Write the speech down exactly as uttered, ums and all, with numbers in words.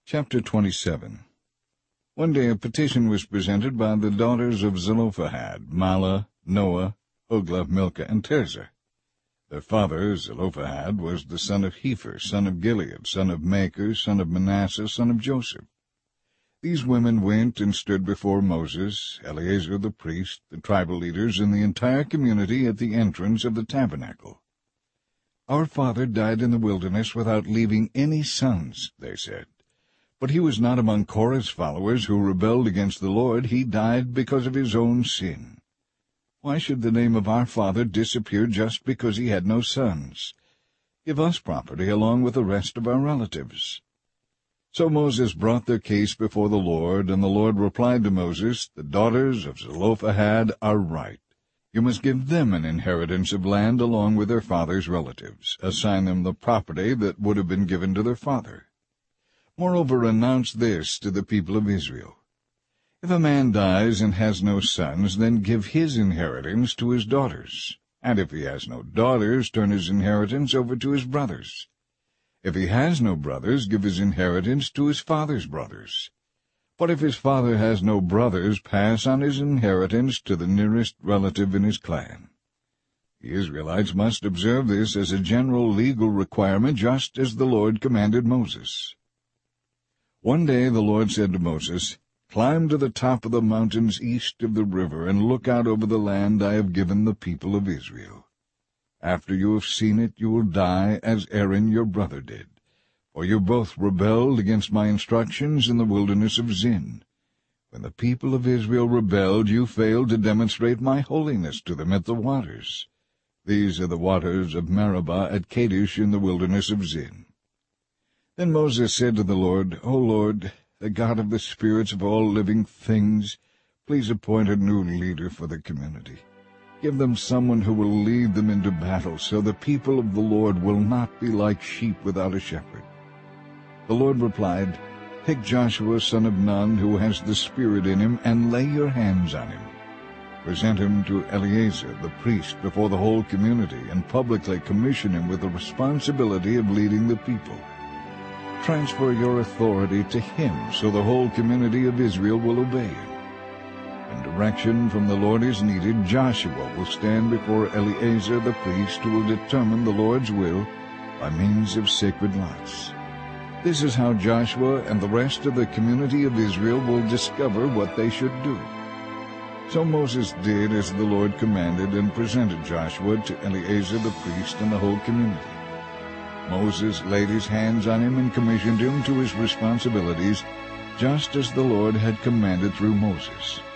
Chapter twenty-seven. One day a petition was presented by the daughters of Zelophehad, Mahlah, Noah, Hoglah, Milcah, and Tirzah. Their father, Zelophehad, was the son of Hepher, son of Gilead, son of Machir, son of Manasseh, son of Joseph. These women went and stood before Moses, Eleazar the priest, the tribal leaders, and the entire community at the entrance of the tabernacle. "Our father died in the wilderness without leaving any sons," they said. "But he was not among Korah's followers who rebelled against the Lord. He died because of his own sin. Why should the name of our father disappear just because he had no sons? Give us property along with the rest of our relatives." So Moses brought their case before the Lord, and the Lord replied to Moses, "The daughters of Zelophehad are right. You must give them an inheritance of land along with their father's relatives. Assign them the property that would have been given to their father. Moreover, announce this to the people of Israel. If a man dies and has no sons, then give his inheritance to his daughters. And if he has no daughters, turn his inheritance over to his brothers. If he has no brothers, give his inheritance to his father's brothers. But if his father has no brothers, pass on his inheritance to the nearest relative in his clan." The Israelites must observe this as a general legal requirement, just as the Lord commanded Moses. One day the Lord said to Moses, "Climb to the top of the mountains east of the river, and look out over the land I have given the people of Israel. After you have seen it, you will die as Aaron your brother did, for you both rebelled against my instructions in the wilderness of Zin. When the people of Israel rebelled, you failed to demonstrate my holiness to them at the waters. These are the waters of Meribah at Kadesh in the wilderness of Zin." Then Moses said to the Lord, "O Lord, the God of the spirits of all living things, please appoint a new leader for the community. Give them someone who will lead them into battle, so the people of the Lord will not be like sheep without a shepherd." The Lord replied, "Pick Joshua son of Nun, who has the Spirit in him, and lay your hands on him. Present him to Eleazar the priest before the whole community, and publicly commission him with the responsibility of leading the people. Transfer your authority to him, so the whole community of Israel will obey him. When direction from the Lord is needed, Joshua will stand before Eleazar the priest, who will determine the Lord's will by means of sacred lots. This is how Joshua and the rest of the community of Israel will discover what they should do." So Moses did as the Lord commanded, and presented Joshua to Eleazar the priest and the whole community. Moses laid his hands on him and commissioned him to his responsibilities, just as the Lord had commanded through Moses.